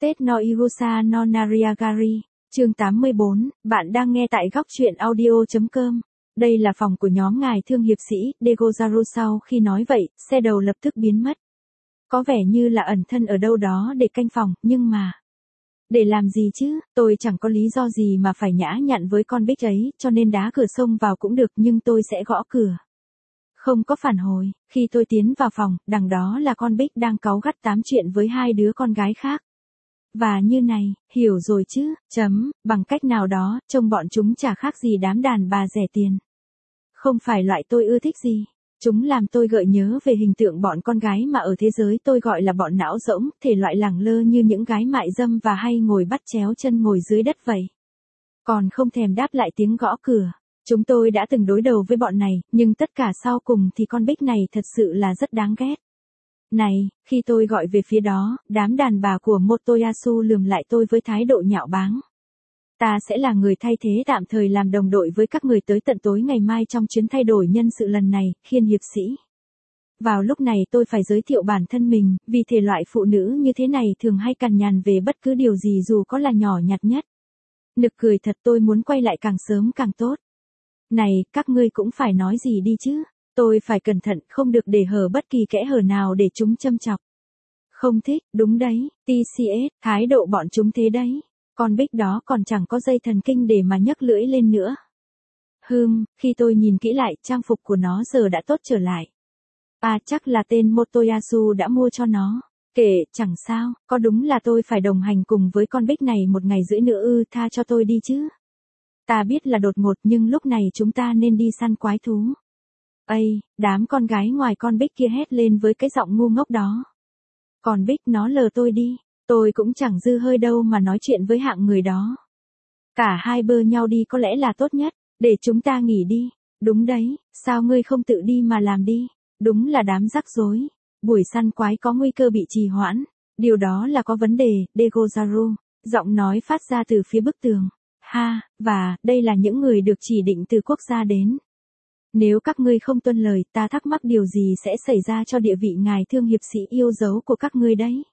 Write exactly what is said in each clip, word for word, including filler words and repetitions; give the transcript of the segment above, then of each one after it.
Tết no Irusa no Nariagari, chương tám mươi bốn, bạn đang nghe tại góc truyện audio.com. Đây là phòng của nhóm ngài thương hiệp sĩ, Degozaru. Sau khi nói vậy, xe đầu lập tức biến mất. Có vẻ như là ẩn thân ở đâu đó để canh phòng, nhưng mà... Để làm gì chứ, tôi chẳng có lý do gì mà phải nhã nhặn với con Bích ấy, cho nên đá cửa xông vào cũng được, nhưng tôi sẽ gõ cửa. Không có phản hồi, khi tôi tiến vào phòng, đằng đó là con Bích đang cáu gắt tám chuyện với hai đứa con gái khác. Và như này, hiểu rồi chứ, chấm, bằng cách nào đó, trông bọn chúng chả khác gì đám đàn bà rẻ tiền. Không phải loại tôi ưa thích gì. Chúng làm tôi gợi nhớ về hình tượng bọn con gái mà ở thế giới tôi gọi là bọn não rỗng, thể loại lẳng lơ như những gái mại dâm và hay ngồi bắt chéo chân ngồi dưới đất vậy. Còn không thèm đáp lại tiếng gõ cửa. Chúng tôi đã từng đối đầu với bọn này, nhưng tất cả sau cùng thì con Bích này thật sự là rất đáng ghét. Này, khi tôi gọi về phía đó, đám đàn bà của Motoyasu lườm lại tôi với thái độ nhạo báng. Ta sẽ là người thay thế tạm thời làm đồng đội với các người tới tận tối ngày mai trong chuyến thay đổi nhân sự lần này, Khiên hiệp sĩ. Vào lúc này tôi phải giới thiệu bản thân mình, vì thể loại phụ nữ như thế này thường hay cằn nhằn về bất cứ điều gì dù có là nhỏ nhặt nhất. Nực cười thật, tôi muốn quay lại càng sớm càng tốt. Này, các ngươi cũng phải nói gì đi chứ. Tôi phải cẩn thận, không được để hở bất kỳ kẽ hở nào để chúng châm chọc. Không thích, đúng đấy, tê xê ét, thái độ bọn chúng thế đấy. Con Bích đó còn chẳng có dây thần kinh để mà nhấc lưỡi lên nữa. Hừm, khi tôi nhìn kỹ lại, trang phục của nó giờ đã tốt trở lại. À, chắc là tên Motoyasu đã mua cho nó. Kệ, chẳng sao, có đúng là tôi phải đồng hành cùng với con Bích này một ngày rưỡi nữa ư, tha cho tôi đi chứ. Ta biết là đột ngột nhưng lúc này chúng ta nên đi săn quái thú. Ây, đám con gái ngoài con Bích kia hét lên với cái giọng ngu ngốc đó. Còn Bích nó lờ tôi đi, tôi cũng chẳng dư hơi đâu mà nói chuyện với hạng người đó. Cả hai bơ nhau đi có lẽ là tốt nhất, để chúng ta nghỉ đi. Đúng đấy, sao ngươi không tự đi mà làm đi, đúng là đám rắc rối. Buổi săn quái có nguy cơ bị trì hoãn, điều đó là có vấn đề, Degozaru. Giọng nói phát ra từ phía bức tường. Ha, và, đây là những người được chỉ định từ quốc gia đến. Nếu các ngươi không tuân lời, ta thắc mắc điều gì sẽ xảy ra cho địa vị ngài thương hiệp sĩ yêu dấu của các ngươi đấy.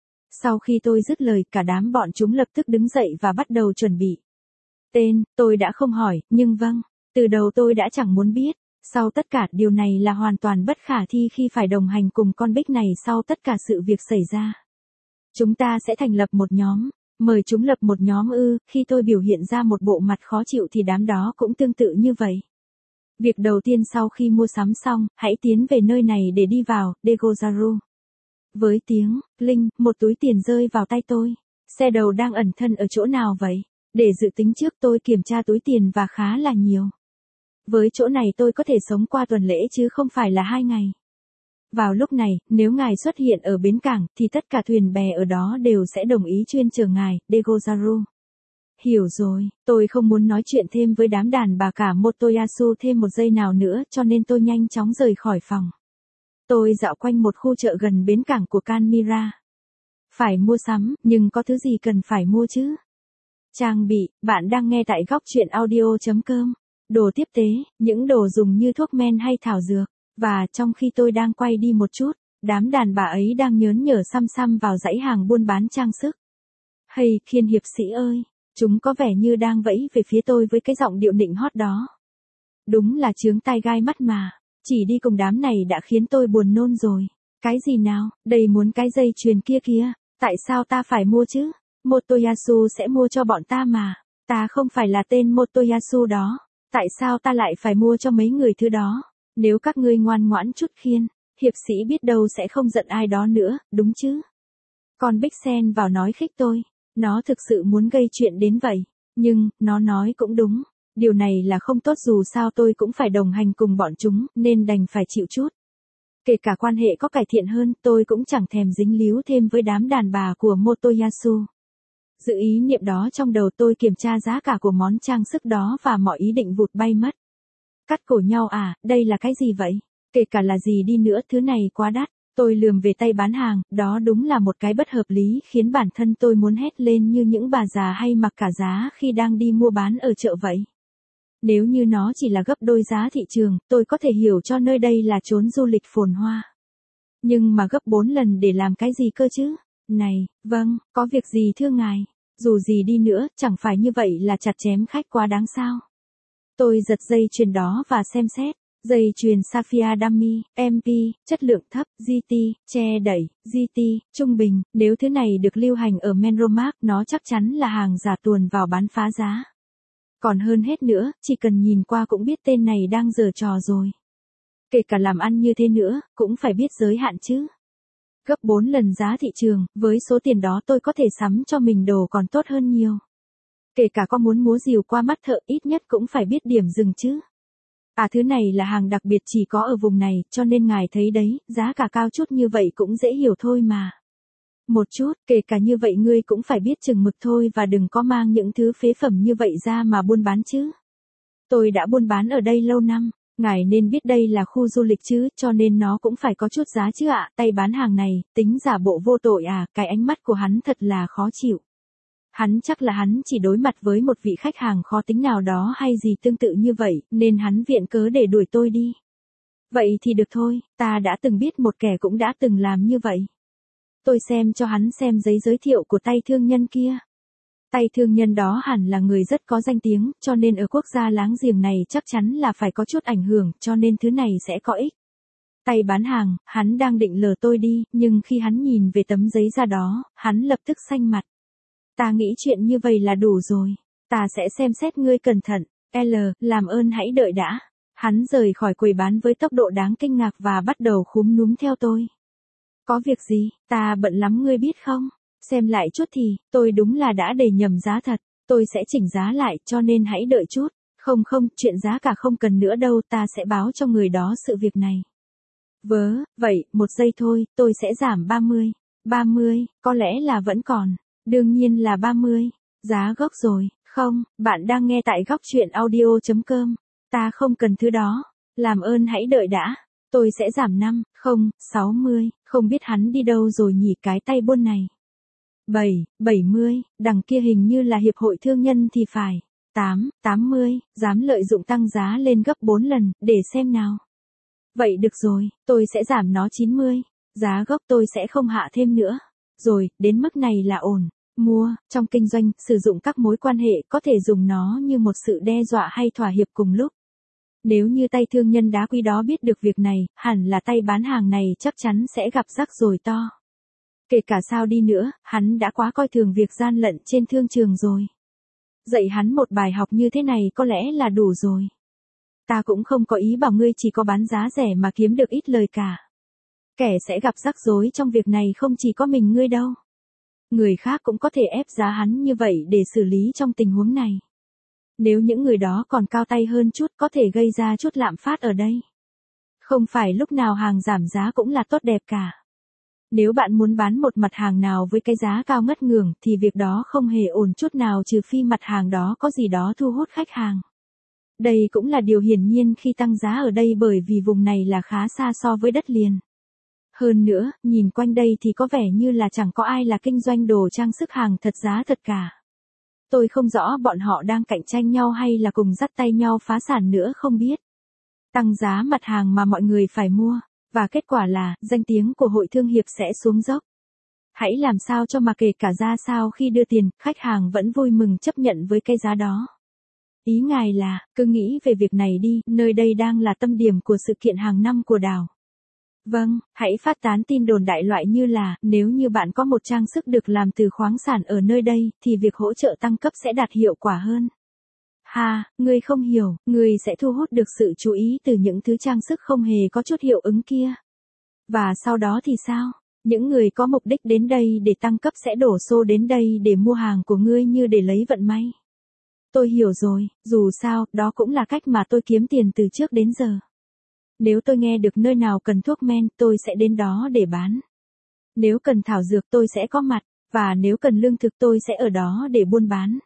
Sau khi tôi dứt lời, cả đám bọn chúng lập tức đứng dậy và bắt đầu chuẩn bị. Tên, tôi đã không hỏi, nhưng vâng, từ đầu tôi đã chẳng muốn biết. Sau tất cả, điều này là hoàn toàn bất khả thi khi phải đồng hành cùng con Bích này sau tất cả sự việc xảy ra. Chúng ta sẽ thành lập một nhóm. Mời chúng lập một nhóm ư, khi tôi biểu hiện ra một bộ mặt khó chịu thì đám đó cũng tương tự như vậy. Việc đầu tiên sau khi mua sắm xong, hãy tiến về nơi này để đi vào, Degozaru. Với tiếng, linh, một túi tiền rơi vào tay tôi. Xe đầu đang ẩn thân ở chỗ nào vậy? Để dự tính trước tôi kiểm tra túi tiền và khá là nhiều. Với chỗ này tôi có thể sống qua tuần lễ chứ không phải là hai ngày. Vào lúc này, nếu ngài xuất hiện ở bến cảng, thì tất cả thuyền bè ở đó đều sẽ đồng ý chuyên chở ngài, Degozaru. Hiểu rồi, tôi không muốn nói chuyện thêm với đám đàn bà cả Motoyasu thêm một giây nào nữa, cho nên tôi nhanh chóng rời khỏi phòng. Tôi dạo quanh một khu chợ gần bến cảng của Kanmira. Phải mua sắm, nhưng có thứ gì cần phải mua chứ? Trang bị, bạn đang nghe tại góc truyện audio.com. Đồ tiếp tế, những đồ dùng như thuốc men hay thảo dược. Và trong khi tôi đang quay đi một chút, đám đàn bà ấy đang nhớn nhở xăm xăm vào dãy hàng buôn bán trang sức. Hay, Khiên hiệp sĩ ơi, chúng có vẻ như đang vẫy về phía tôi với cái giọng điệu nịnh hót đó. Đúng là chướng tai gai mắt mà, chỉ đi cùng đám này đã khiến tôi buồn nôn rồi. Cái gì nào, đầy muốn cái dây chuyền kia kia, tại sao ta phải mua chứ? Motoyasu sẽ mua cho bọn ta mà, ta không phải là tên Motoyasu đó, tại sao ta lại phải mua cho mấy người thứ đó? Nếu các ngươi ngoan ngoãn chút Khiên, hiệp sĩ biết đâu sẽ không giận ai đó nữa, đúng chứ? Còn Bích xen vào nói khích tôi, nó thực sự muốn gây chuyện đến vậy, nhưng, nó nói cũng đúng, điều này là không tốt dù sao tôi cũng phải đồng hành cùng bọn chúng, nên đành phải chịu chút. Kể cả quan hệ có cải thiện hơn, tôi cũng chẳng thèm dính líu thêm với đám đàn bà của Motoyasu. Giữ ý niệm đó trong đầu tôi kiểm tra giá cả của món trang sức đó và mọi ý định vụt bay mất. Cắt cổ nhau à, đây là cái gì vậy? Kể cả là gì đi nữa, thứ này quá đắt. Tôi lườm về tay bán hàng, đó đúng là một cái bất hợp lý khiến bản thân tôi muốn hét lên như những bà già hay mặc cả giá khi đang đi mua bán ở chợ vậy. Nếu như nó chỉ là gấp đôi giá thị trường, tôi có thể hiểu cho nơi đây là chốn du lịch phồn hoa. Nhưng mà gấp bốn lần để làm cái gì cơ chứ? Này, vâng, có việc gì thưa ngài? Dù gì đi nữa, chẳng phải như vậy là chặt chém khách quá đáng sao? Tôi giật dây chuyền đó và xem xét. Dây chuyền Sapphire Dummy, em pê, chất lượng thấp, giê tê, che đẩy, giê tê, trung bình. Nếu thứ này được lưu hành ở Menromark, nó chắc chắn là hàng giả tuồn vào bán phá giá. Còn hơn hết nữa, chỉ cần nhìn qua cũng biết tên này đang giở trò rồi. Kể cả làm ăn như thế nữa, cũng phải biết giới hạn chứ. Gấp bốn lần giá thị trường, với số tiền đó tôi có thể sắm cho mình đồ còn tốt hơn nhiều. Kể cả có muốn múa rìu qua mắt thợ, ít nhất cũng phải biết điểm dừng chứ. À, thứ này là hàng đặc biệt chỉ có ở vùng này, cho nên ngài thấy đấy, giá cả cao chút như vậy cũng dễ hiểu thôi mà. Một chút, kể cả như vậy ngươi cũng phải biết chừng mực thôi và đừng có mang những thứ phế phẩm như vậy ra mà buôn bán chứ. Tôi đã buôn bán ở đây lâu năm, ngài nên biết đây là khu du lịch chứ, cho nên nó cũng phải có chút giá chứ ạ. Tay bán hàng này, tính giả bộ vô tội à, cái ánh mắt của hắn thật là khó chịu. Hắn chắc là hắn chỉ đối mặt với một vị khách hàng khó tính nào đó hay gì tương tự như vậy, nên hắn viện cớ để đuổi tôi đi. Vậy thì được thôi, ta đã từng biết một kẻ cũng đã từng làm như vậy. Tôi xem cho hắn xem giấy giới thiệu của tay thương nhân kia. Tay thương nhân đó hẳn là người rất có danh tiếng, cho nên ở quốc gia láng giềng này chắc chắn là phải có chút ảnh hưởng, cho nên thứ này sẽ có ích. Tay bán hàng, hắn đang định lừa tôi đi, nhưng khi hắn nhìn về tấm giấy da đó, hắn lập tức xanh mặt. Ta nghĩ chuyện như vậy là đủ rồi. Ta sẽ xem xét ngươi cẩn thận. L, làm ơn hãy đợi đã. Hắn rời khỏi quầy bán với tốc độ đáng kinh ngạc và bắt đầu khúm núm theo tôi. Có việc gì, ta bận lắm ngươi biết không? Xem lại chút thì, tôi đúng là đã để nhầm giá thật. Tôi sẽ chỉnh giá lại, cho nên hãy đợi chút. Không không, chuyện giá cả không cần nữa đâu, ta sẽ báo cho người đó sự việc này. Vớ, vậy, một giây thôi, tôi sẽ giảm ba mươi. ba mươi, có lẽ là vẫn còn. Đương nhiên là ba mươi. Giá gốc rồi. Không, bạn đang nghe tại góc chuyện audio chấm com. Ta không cần thứ đó. Làm ơn hãy đợi đã. Tôi sẽ giảm năm, không, sáu mươi. Không biết hắn đi đâu rồi nhỉ cái tay buôn này. bảy, bảy mươi. Đằng kia hình như là hiệp hội thương nhân thì phải. tám, tám mươi. Dám lợi dụng tăng giá lên gấp bốn lần, để xem nào. Vậy được rồi, tôi sẽ giảm nó chín mươi. Giá gốc tôi sẽ không hạ thêm nữa. Rồi, đến mức này là ổn. Mua, trong kinh doanh, sử dụng các mối quan hệ có thể dùng nó như một sự đe dọa hay thỏa hiệp cùng lúc. Nếu như tay thương nhân đá quý đó biết được việc này, hẳn là tay bán hàng này chắc chắn sẽ gặp rắc rối to. Kể cả sao đi nữa, hắn đã quá coi thường việc gian lận trên thương trường rồi. Dạy hắn một bài học như thế này có lẽ là đủ rồi. Ta cũng không có ý bảo ngươi chỉ có bán giá rẻ mà kiếm được ít lời cả. Kẻ sẽ gặp rắc rối trong việc này không chỉ có mình ngươi đâu. Người khác cũng có thể ép giá hắn như vậy để xử lý trong tình huống này. Nếu những người đó còn cao tay hơn chút có thể gây ra chút lạm phát ở đây. Không phải lúc nào hàng giảm giá cũng là tốt đẹp cả. Nếu bạn muốn bán một mặt hàng nào với cái giá cao ngất ngường thì việc đó không hề ổn chút nào trừ phi mặt hàng đó có gì đó thu hút khách hàng. Đây cũng là điều hiển nhiên khi tăng giá ở đây bởi vì vùng này là khá xa so với đất liền. Hơn nữa, nhìn quanh đây thì có vẻ như là chẳng có ai là kinh doanh đồ trang sức hàng thật giá thật cả. Tôi không rõ bọn họ đang cạnh tranh nhau hay là cùng dắt tay nhau phá sản nữa không biết. Tăng giá mặt hàng mà mọi người phải mua, và kết quả là danh tiếng của hội thương hiệp sẽ xuống dốc. Hãy làm sao cho mà kể cả ra sao khi đưa tiền, khách hàng vẫn vui mừng chấp nhận với cái giá đó. Ý ngài là, cứ nghĩ về việc này đi, nơi đây đang là tâm điểm của sự kiện hàng năm của đảo. Vâng, hãy phát tán tin đồn đại loại như là, nếu như bạn có một trang sức được làm từ khoáng sản ở nơi đây, thì việc hỗ trợ tăng cấp sẽ đạt hiệu quả hơn. Ha, ngươi không hiểu, ngươi sẽ thu hút được sự chú ý từ những thứ trang sức không hề có chút hiệu ứng kia. Và sau đó thì sao? Những người có mục đích đến đây để tăng cấp sẽ đổ xô đến đây để mua hàng của ngươi như để lấy vận may. Tôi hiểu rồi, dù sao, đó cũng là cách mà tôi kiếm tiền từ trước đến giờ. Nếu tôi nghe được nơi nào cần thuốc men, tôi sẽ đến đó để bán. Nếu cần thảo dược tôi sẽ có mặt, và nếu cần lương thực tôi sẽ ở đó để buôn bán.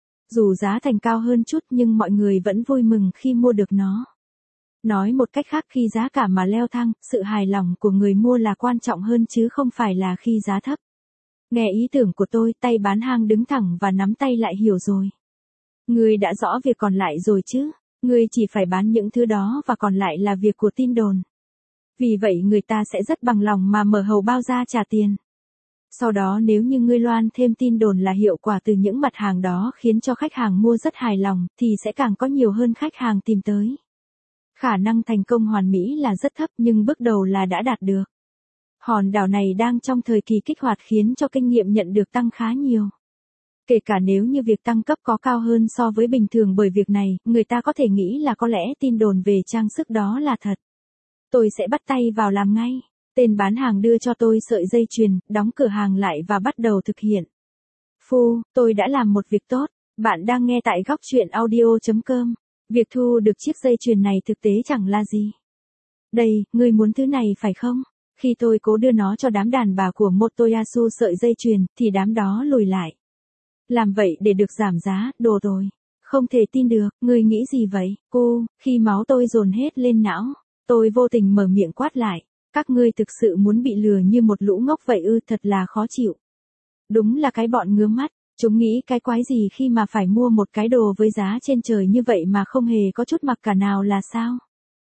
Dù giá thành cao hơn chút nhưng mọi người vẫn vui mừng khi mua được nó. Nói một cách khác khi giá cả mà leo thang, sự hài lòng của người mua là quan trọng hơn chứ không phải là khi giá thấp. Nghe ý tưởng của tôi, tay bán hàng đứng thẳng và nắm tay lại hiểu rồi. Ngươi đã rõ việc còn lại rồi chứ? Ngươi chỉ phải bán những thứ đó và còn lại là việc của tin đồn. Vì vậy người ta sẽ rất bằng lòng mà mở hầu bao ra trả tiền. Sau đó nếu như ngươi loan thêm tin đồn là hiệu quả từ những mặt hàng đó khiến cho khách hàng mua rất hài lòng, thì sẽ càng có nhiều hơn khách hàng tìm tới. Khả năng thành công hoàn mỹ là rất thấp nhưng bước đầu là đã đạt được. Hòn đảo này đang trong thời kỳ kích hoạt khiến cho kinh nghiệm nhận được tăng khá nhiều. Kể cả nếu như việc tăng cấp có cao hơn so với bình thường bởi việc này, người ta có thể nghĩ là có lẽ tin đồn về trang sức đó là thật. Tôi sẽ bắt tay vào làm ngay. Tên bán hàng đưa cho tôi sợi dây chuyền, đóng cửa hàng lại và bắt đầu thực hiện. Phu, tôi đã làm một việc tốt. Bạn đang nghe tại góc chuyện audio chấm com. Việc thu được chiếc dây chuyền này thực tế chẳng là gì. Đây, ngươi muốn thứ này phải không? Khi tôi cố đưa nó cho đám đàn bà của Motoyasu sợi dây chuyền, thì đám đó lùi lại. Làm vậy để được giảm giá, đồ rồi. Không thể tin được, ngươi nghĩ gì vậy? Cô, khi máu tôi dồn hết lên não, tôi vô tình mở miệng quát lại. Các ngươi thực sự muốn bị lừa như một lũ ngốc vậy ư, thật là khó chịu. Đúng là cái bọn ngứa mắt, chúng nghĩ cái quái gì khi mà phải mua một cái đồ với giá trên trời như vậy mà không hề có chút mặc cả nào là sao?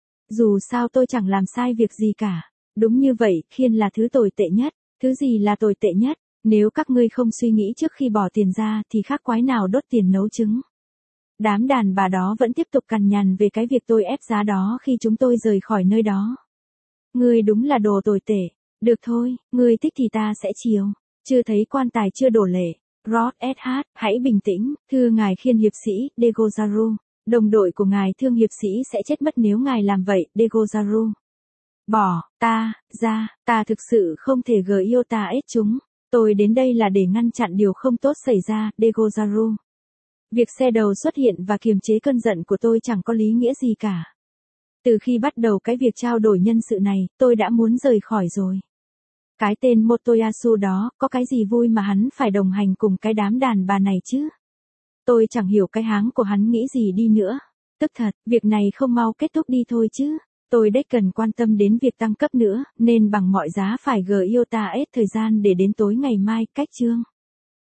Dù sao tôi chẳng làm sai việc gì cả. Đúng như vậy, khiên là thứ tồi tệ nhất. Thứ gì là tồi tệ nhất? Nếu các ngươi không suy nghĩ trước khi bỏ tiền ra thì khác quái nào đốt tiền nấu trứng. Đám đàn bà đó vẫn tiếp tục cằn nhằn về cái việc tôi ép giá đó khi chúng tôi rời khỏi nơi đó. Ngươi đúng là đồ tồi tệ. Được thôi, ngươi thích thì ta sẽ chiều. Chưa thấy quan tài chưa đổ lệ. Rod ét hát, hãy bình tĩnh, thưa ngài khiên hiệp sĩ, Degozaru. Đồng đội của ngài thương hiệp sĩ sẽ chết mất nếu ngài làm vậy, Degozaru. Bỏ, ta, ra, ta thực sự không thể gờ yêu ta ết chúng. Tôi đến đây là để ngăn chặn điều không tốt xảy ra, Degozaru. Việc xe đầu xuất hiện và kiềm chế cơn giận của tôi chẳng có lý nghĩa gì cả. Từ khi bắt đầu cái việc trao đổi nhân sự này, tôi đã muốn rời khỏi rồi. Cái tên Motoyasu đó, có cái gì vui mà hắn phải đồng hành cùng cái đám đàn bà này chứ? Tôi chẳng hiểu cái háng của hắn nghĩ gì đi nữa. Tức thật, việc này không mau kết thúc đi thôi chứ. Tôi đếch cần quan tâm đến việc tăng cấp nữa, nên bằng mọi giá phải gờ yêu ta hết thời gian để đến tối ngày mai, cách chương.